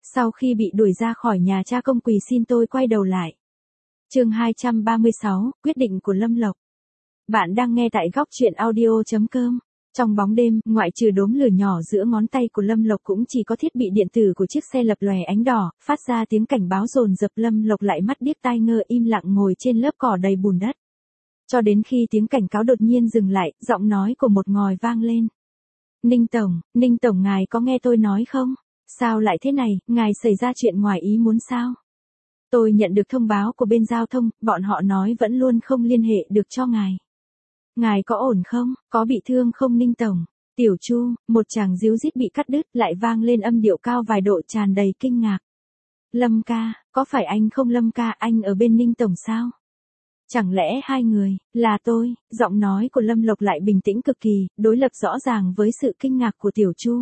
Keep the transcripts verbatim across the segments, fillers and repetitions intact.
Sau khi bị đuổi ra khỏi nhà cha công quỳ xin tôi quay đầu lại. Chương hai trăm ba mươi sáu, quyết định của Lâm Lộc. Bạn đang nghe tại góc truyện audio chấm com. Trong bóng đêm, ngoại trừ đốm lửa nhỏ giữa ngón tay của Lâm Lộc cũng chỉ có thiết bị điện tử của chiếc xe lập lòe ánh đỏ, phát ra tiếng cảnh báo dồn dập. Lâm Lộc lại mắt điếc tai ngơ im lặng ngồi trên lớp cỏ đầy bùn đất. Cho đến khi tiếng cảnh cáo đột nhiên dừng lại, giọng nói của một ngòi vang lên. Ninh Tổng, Ninh Tổng ngài có nghe tôi nói không? Sao lại thế này, ngài xảy ra chuyện ngoài ý muốn sao? Tôi nhận được thông báo của bên giao thông, bọn họ nói vẫn luôn không liên hệ được cho ngài. Ngài có ổn không, có bị thương không Ninh Tổng? Tiểu Chu, một chàng díu dít bị cắt đứt lại vang lên âm điệu cao vài độ tràn đầy kinh ngạc. Lâm ca, có phải anh không Lâm ca, anh ở bên Ninh Tổng sao? Chẳng lẽ hai người, là tôi, giọng nói của Lâm Lộc lại bình tĩnh cực kỳ, đối lập rõ ràng với sự kinh ngạc của Tiểu Chu.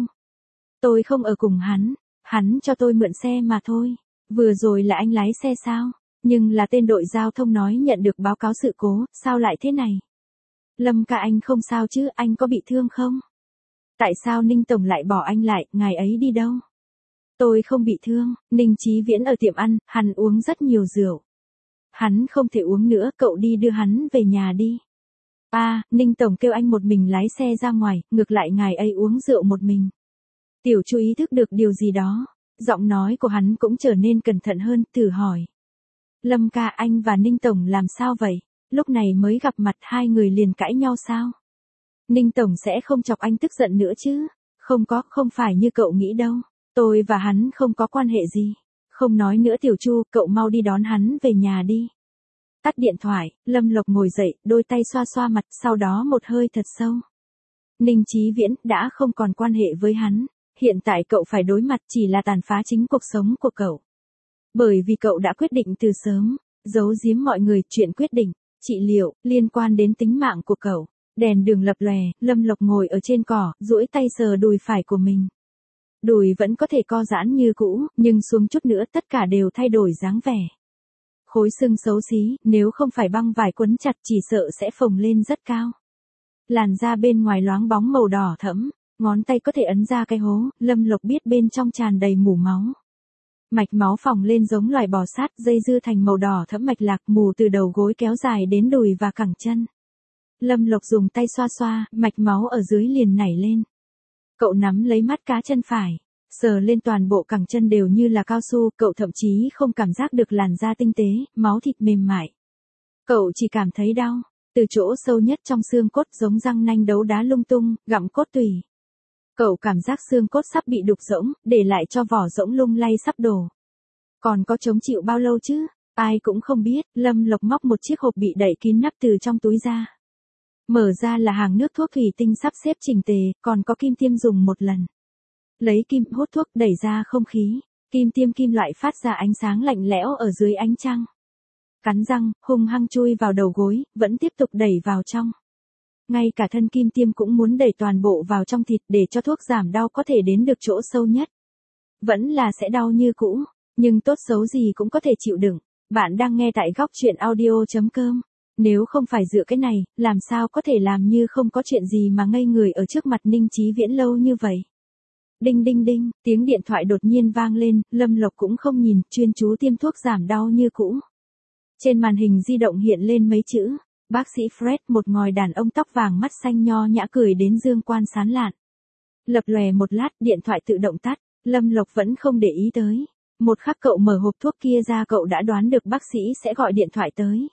Tôi không ở cùng hắn, hắn cho tôi mượn xe mà thôi. Vừa rồi là anh lái xe sao? Nhưng là tên đội giao thông nói nhận được báo cáo sự cố, sao lại thế này? Lâm ca anh không sao chứ, anh có bị thương không? Tại sao Ninh Tổng lại bỏ anh lại, ngài ấy đi đâu? Tôi không bị thương, Ninh Chí Viễn ở tiệm ăn, hắn uống rất nhiều rượu. Hắn không thể uống nữa, cậu đi đưa hắn về nhà đi. À, Ninh Tổng kêu anh một mình lái xe ra ngoài, ngược lại ngài ấy uống rượu một mình. Tiểu Chu ý thức được điều gì đó, giọng nói của hắn cũng trở nên cẩn thận hơn, thử hỏi. Lâm ca, anh và Ninh Tổng làm sao vậy? Lúc này mới gặp mặt hai người liền cãi nhau sao? Ninh Tổng sẽ không chọc anh tức giận nữa chứ? Không có, không phải như cậu nghĩ đâu. Tôi và hắn không có quan hệ gì. Không nói nữa Tiểu Chu, cậu mau đi đón hắn về nhà đi. Tắt điện thoại, Lâm Lộc ngồi dậy, đôi tay xoa xoa mặt, sau đó một hơi thật sâu. Ninh Chí Viễn đã không còn quan hệ với hắn. Hiện tại cậu phải đối mặt chỉ là tàn phá chính cuộc sống của cậu. Bởi vì cậu đã quyết định từ sớm, giấu giếm mọi người chuyện quyết định, trị liệu, liên quan đến tính mạng của cậu. Đèn đường lập lòe, Lâm Lộc ngồi ở trên cỏ, duỗi tay sờ đùi phải của mình. Đùi vẫn có thể co giãn như cũ, nhưng xuống chút nữa tất cả đều thay đổi dáng vẻ. Khối xương xấu xí, nếu không phải băng vải quấn chặt chỉ sợ sẽ phồng lên rất cao. Làn da bên ngoài loáng bóng màu đỏ thẫm. Ngón tay có thể ấn ra cái hố, Lâm Lộc biết bên trong tràn đầy mủ máu. Mạch máu phồng lên giống loài bò sát, dây dưa thành màu đỏ thẫm mạch lạc mù từ đầu gối kéo dài đến đùi và cẳng chân. Lâm Lộc dùng tay xoa xoa, mạch máu ở dưới liền nảy lên. Cậu nắm lấy mắt cá chân phải, sờ lên toàn bộ cẳng chân đều như là cao su, cậu thậm chí không cảm giác được làn da tinh tế, máu thịt mềm mại. Cậu chỉ cảm thấy đau, từ chỗ sâu nhất trong xương cốt giống răng nanh đấu đá lung tung, gặm cốt tủy. Cậu cảm giác xương cốt sắp bị đục rỗng, để lại cho vỏ rỗng lung lay sắp đổ. Còn có chống chịu bao lâu chứ? Ai cũng không biết, Lâm Lộc móc một chiếc hộp bị đậy kín nắp từ trong túi ra. Mở ra là hàng nước thuốc thủy tinh sắp xếp chỉnh tề, còn có kim tiêm dùng một lần. Lấy kim hút thuốc đẩy ra không khí, kim tiêm kim loại phát ra ánh sáng lạnh lẽo ở dưới ánh trăng. Cắn răng, hung hăng chui vào đầu gối, vẫn tiếp tục đẩy vào trong. Ngay cả thân kim tiêm cũng muốn đẩy toàn bộ vào trong thịt để cho thuốc giảm đau có thể đến được chỗ sâu nhất. Vẫn là sẽ đau như cũ, nhưng tốt xấu gì cũng có thể chịu đựng. Bạn đang nghe tại góc truyện audio chấm com. Nếu không phải dựa cái này, làm sao có thể làm như không có chuyện gì mà ngây người ở trước mặt Ninh Chí Viễn lâu như vậy. Đinh đinh đinh, tiếng điện thoại đột nhiên vang lên, Lâm Lộc cũng không nhìn, chuyên chú tiêm thuốc giảm đau như cũ. Trên màn hình di động hiện lên mấy chữ. Bác sĩ Fred, một ngòi đàn ông tóc vàng mắt xanh nho nhã cười đến dương quan sán lạn. Lập lòe một lát, điện thoại tự động tắt, Lâm Lộc vẫn không để ý tới. Một khắc cậu mở hộp thuốc kia ra cậu đã đoán được bác sĩ sẽ gọi điện thoại tới.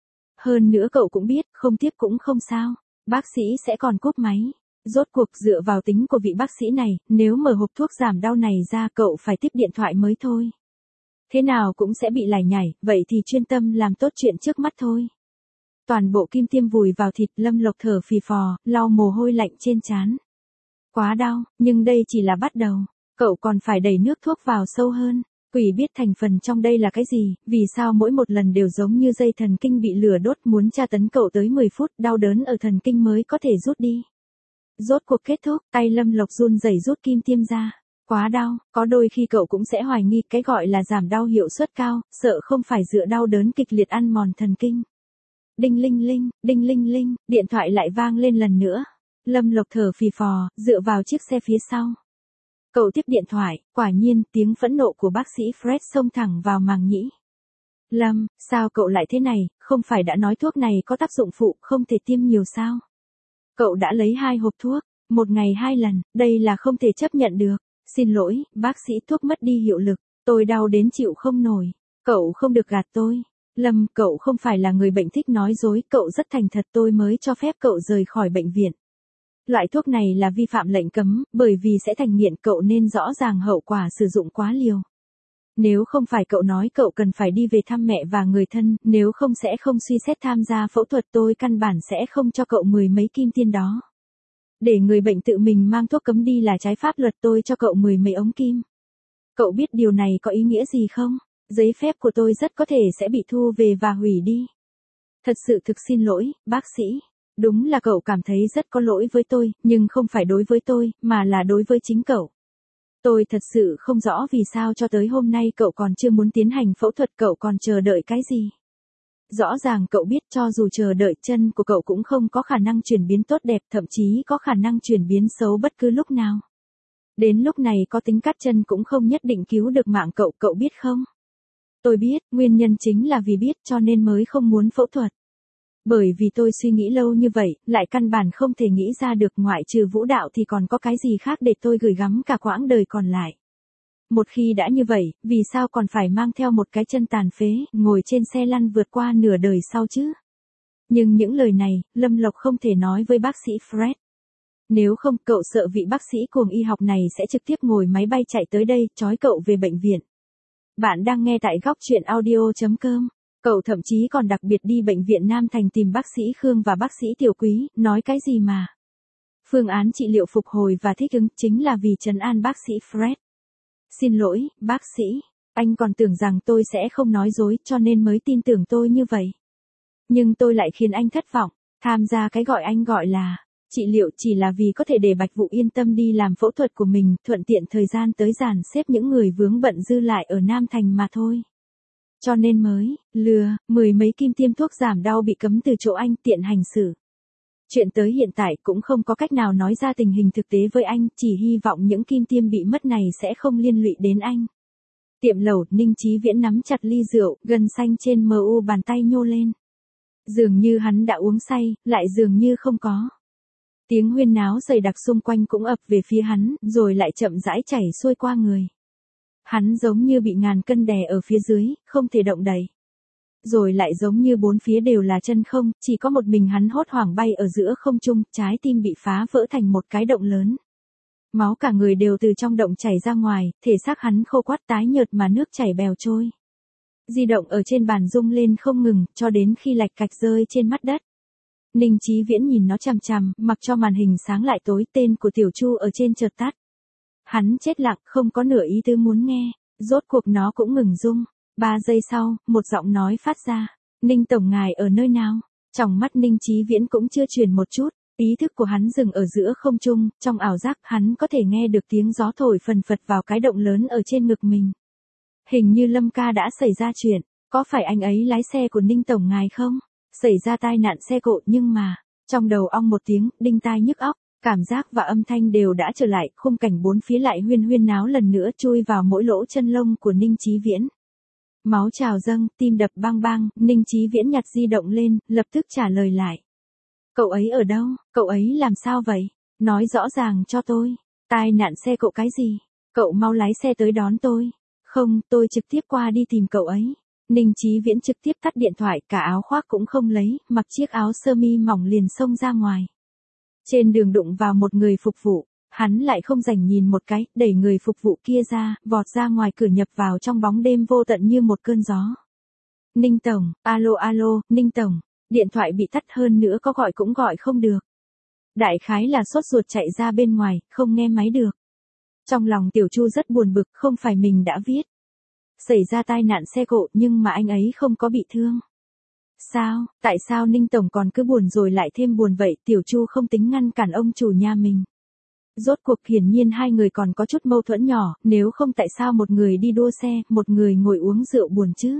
Hơn nữa cậu cũng biết, không tiếp cũng không sao, bác sĩ sẽ còn cúp máy. Rốt cuộc dựa vào tính của vị bác sĩ này, nếu mở hộp thuốc giảm đau này ra cậu phải tiếp điện thoại mới thôi. Thế nào cũng sẽ bị lải nhải, vậy thì chuyên tâm làm tốt chuyện trước mắt thôi. Toàn bộ kim tiêm vùi vào thịt, Lâm Lộc thở phì phò, lau mồ hôi lạnh trên trán. Quá đau, nhưng đây chỉ là bắt đầu, cậu còn phải đẩy nước thuốc vào sâu hơn. Quỷ biết thành phần trong đây là cái gì, vì sao mỗi một lần đều giống như dây thần kinh bị lửa đốt muốn tra tấn cậu tới mười phút, đau đớn ở thần kinh mới có thể rút đi. Rốt cuộc kết thúc, tay Lâm Lộc run rẩy rút kim tiêm ra. Quá đau, có đôi khi cậu cũng sẽ hoài nghi cái gọi là giảm đau hiệu suất cao, sợ không phải dựa đau đớn kịch liệt ăn mòn thần kinh. Đinh linh linh, đinh linh linh, điện thoại lại vang lên lần nữa. Lâm Lộc thở phì phò, dựa vào chiếc xe phía sau. Cậu tiếp điện thoại, quả nhiên tiếng phẫn nộ của bác sĩ Fred xông thẳng vào màng nhĩ. Lâm, sao cậu lại thế này, không phải đã nói thuốc này có tác dụng phụ, không thể tiêm nhiều sao? Cậu đã lấy hai hộp thuốc, một ngày hai lần, đây là không thể chấp nhận được. Xin lỗi, bác sĩ, thuốc mất đi hiệu lực, tôi đau đến chịu không nổi. Cậu không được gạt tôi. Lâm, cậu không phải là người bệnh thích nói dối, cậu rất thành thật, tôi mới cho phép cậu rời khỏi bệnh viện. Loại thuốc này là vi phạm lệnh cấm, bởi vì sẽ thành nghiện, cậu nên rõ ràng hậu quả sử dụng quá liều. Nếu không phải cậu nói cậu cần phải đi về thăm mẹ và người thân, nếu không sẽ không suy xét tham gia phẫu thuật, tôi căn bản sẽ không cho cậu mười mấy kim tiêm đó. Để người bệnh tự mình mang thuốc cấm đi là trái pháp luật, tôi cho cậu mười mấy ống kim. Cậu biết điều này có ý nghĩa gì không? Giấy phép của tôi rất có thể sẽ bị thu về và hủy đi. Thật sự thực xin lỗi, bác sĩ. Đúng là cậu cảm thấy rất có lỗi với tôi, nhưng không phải đối với tôi, mà là đối với chính cậu. Tôi thật sự không rõ vì sao cho tới hôm nay cậu còn chưa muốn tiến hành phẫu thuật, cậu còn chờ đợi cái gì? Rõ ràng cậu biết cho dù chờ đợi, chân của cậu cũng không có khả năng chuyển biến tốt đẹp, thậm chí có khả năng chuyển biến xấu bất cứ lúc nào. Đến lúc này có tính cắt chân cũng không nhất định cứu được mạng cậu, cậu biết không? Tôi biết, nguyên nhân chính là vì biết cho nên mới không muốn phẫu thuật. Bởi vì tôi suy nghĩ lâu như vậy, lại căn bản không thể nghĩ ra được ngoại trừ vũ đạo thì còn có cái gì khác để tôi gửi gắm cả quãng đời còn lại. Một khi đã như vậy, vì sao còn phải mang theo một cái chân tàn phế, ngồi trên xe lăn vượt qua nửa đời sau chứ? Nhưng những lời này, Lâm Lộc không thể nói với bác sĩ Fred. Nếu không, cậu sợ vị bác sĩ cuồng y học này sẽ trực tiếp ngồi máy bay chạy tới đây, trói cậu về bệnh viện. Bạn đang nghe tại góc truyện audio chấm com. Cậu thậm chí còn đặc biệt đi bệnh viện Nam Thành tìm bác sĩ Khương và bác sĩ Tiểu Quý, nói cái gì mà. Phương án trị liệu phục hồi và thích ứng chính là vì trấn an bác sĩ Fred. Xin lỗi, bác sĩ, anh còn tưởng rằng tôi sẽ không nói dối cho nên mới tin tưởng tôi như vậy. Nhưng tôi lại khiến anh thất vọng, tham gia cái gọi anh gọi là trị liệu chỉ là vì có thể để Bạch Vũ yên tâm đi làm phẫu thuật của mình, thuận tiện thời gian tới dàn xếp những người vướng bận dư lại ở Nam Thành mà thôi. Cho nên mới, lừa, mười mấy kim tiêm thuốc giảm đau bị cấm từ chỗ anh, tiện hành xử. Chuyện tới hiện tại cũng không có cách nào nói ra tình hình thực tế với anh, chỉ hy vọng những kim tiêm bị mất này sẽ không liên lụy đến anh. Tiệm lẩu, Ninh Chí Viễn nắm chặt ly rượu, gân xanh trên mờ u bàn tay nhô lên. Dường như hắn đã uống say, lại dường như không có. Tiếng huyên náo dày đặc xung quanh cũng ập về phía hắn, rồi lại chậm rãi chảy xuôi qua người. Hắn giống như bị ngàn cân đè ở phía dưới, không thể động đậy. Rồi lại giống như bốn phía đều là chân không, chỉ có một mình hắn hốt hoảng bay ở giữa không trung, trái tim bị phá vỡ thành một cái động lớn. Máu cả người đều từ trong động chảy ra ngoài, thể xác hắn khô quắt tái nhợt mà nước chảy bèo trôi. Di động ở trên bàn rung lên không ngừng, cho đến khi lạch cạch rơi trên mặt đất. Ninh Chí Viễn nhìn nó chằm chằm, mặc cho màn hình sáng lại tối, tên của Tiểu Chu ở trên chợt tắt. Hắn chết lặng, không có nửa ý tứ muốn nghe, rốt cuộc nó cũng ngừng rung. Ba giây sau, một giọng nói phát ra. Ninh tổng ngài ở nơi nào? Trong mắt Ninh Chí Viễn cũng chưa chuyển một chút, ý thức của hắn dừng ở giữa không trung, trong ảo giác hắn có thể nghe được tiếng gió thổi phần phật vào cái động lớn ở trên ngực mình. Hình như Lâm ca đã xảy ra chuyện, có phải anh ấy lái xe của Ninh tổng ngài không? Xảy ra tai nạn xe cộ nhưng mà, trong đầu ong một tiếng, đinh tai nhức óc. Cảm giác và âm thanh đều đã trở lại, khung cảnh bốn phía lại huyên huyên náo lần nữa chui vào mỗi lỗ chân lông của Ninh Chí Viễn. Máu trào dâng, tim đập bang bang, Ninh Chí Viễn nhặt di động lên, lập tức trả lời lại. Cậu ấy ở đâu? Cậu ấy làm sao vậy? Nói rõ ràng cho tôi. Tai nạn xe cộ cái gì? Cậu mau lái xe tới đón tôi. Không, tôi trực tiếp qua đi tìm cậu ấy. Ninh Chí Viễn trực tiếp tắt điện thoại, cả áo khoác cũng không lấy, mặc chiếc áo sơ mi mỏng liền xông ra ngoài. Trên đường đụng vào một người phục vụ, hắn lại không rảnh nhìn một cái, đẩy người phục vụ kia ra, vọt ra ngoài cửa nhập vào trong bóng đêm vô tận như một cơn gió. Ninh tổng, alo alo, Ninh tổng, điện thoại bị tắt hơn nữa có gọi cũng gọi không được. Đại khái là sốt ruột chạy ra bên ngoài, không nghe máy được. Trong lòng Tiểu Chu rất buồn bực, không phải mình đã viết. Xảy ra tai nạn xe cộ nhưng mà anh ấy không có bị thương. Sao, tại sao Ninh tổng còn cứ buồn rồi lại thêm buồn vậy? Tiểu Chu không tính ngăn cản ông chủ nhà mình. Rốt cuộc hiển nhiên hai người còn có chút mâu thuẫn nhỏ, nếu không tại sao một người đi đua xe, một người ngồi uống rượu buồn chứ?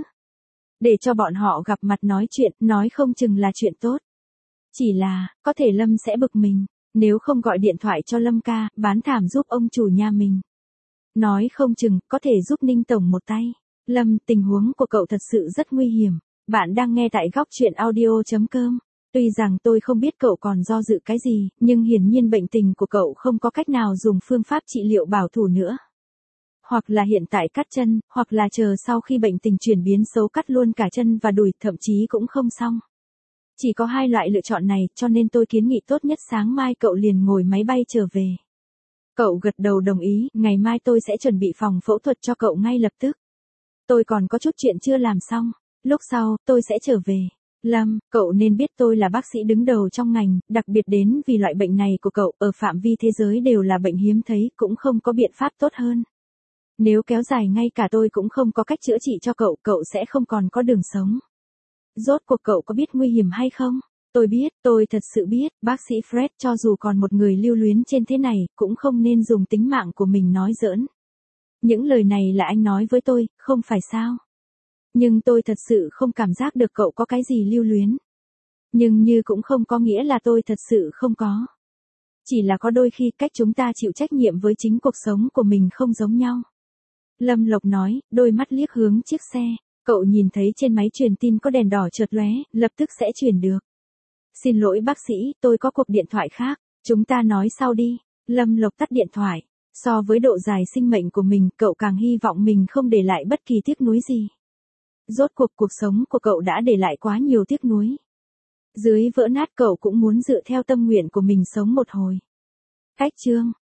Để cho bọn họ gặp mặt nói chuyện, nói không chừng là chuyện tốt. Chỉ là, có thể Lâm sẽ bực mình, nếu không gọi điện thoại cho Lâm ca, bán thảm giúp ông chủ nhà mình. Nói không chừng, có thể giúp Ninh Tổng một tay. Lâm, tình huống của cậu thật sự rất nguy hiểm. Bạn đang nghe tại góc chuyện audio.com. Tuy rằng tôi không biết cậu còn do dự cái gì, nhưng hiển nhiên bệnh tình của cậu không có cách nào dùng phương pháp trị liệu bảo thủ nữa. Hoặc là hiện tại cắt chân, hoặc là chờ sau khi bệnh tình chuyển biến xấu cắt luôn cả chân và đùi, thậm chí cũng không xong. Chỉ có hai loại lựa chọn này, cho nên tôi kiến nghị tốt nhất sáng mai cậu liền ngồi máy bay trở về. Cậu gật đầu đồng ý, ngày mai tôi sẽ chuẩn bị phòng phẫu thuật cho cậu ngay lập tức. Tôi còn có chút chuyện chưa làm xong, lúc sau, tôi sẽ trở về. Lâm, cậu nên biết tôi là bác sĩ đứng đầu trong ngành, đặc biệt đến vì loại bệnh này của cậu ở phạm vi thế giới đều là bệnh hiếm thấy, cũng không có biện pháp tốt hơn. Nếu kéo dài ngay cả tôi cũng không có cách chữa trị cho cậu, cậu sẽ không còn có đường sống. Rốt cuộc cậu có biết nguy hiểm hay không? Tôi biết, tôi thật sự biết, bác sĩ Fred cho dù còn một người lưu luyến trên thế này, cũng không nên dùng tính mạng của mình nói giỡn. Những lời này là anh nói với tôi, không phải sao? Nhưng tôi thật sự không cảm giác được cậu có cái gì lưu luyến. Nhưng như cũng không có nghĩa là tôi thật sự không có. Chỉ là có đôi khi cách chúng ta chịu trách nhiệm với chính cuộc sống của mình không giống nhau. Lâm Lộc nói, đôi mắt liếc hướng chiếc xe. Cậu nhìn thấy trên máy truyền tin có đèn đỏ chợt lóe, lập tức sẽ truyền được. Xin lỗi bác sĩ, tôi có cuộc điện thoại khác, chúng ta nói sau đi. Lâm Lộc tắt điện thoại. So với độ dài sinh mệnh của mình, cậu càng hy vọng mình không để lại bất kỳ tiếc nuối gì. Rốt cuộc cuộc sống của cậu đã để lại quá nhiều tiếc nuối. Dưới vỡ nát cậu cũng muốn dựa theo tâm nguyện của mình sống một hồi. Cách chương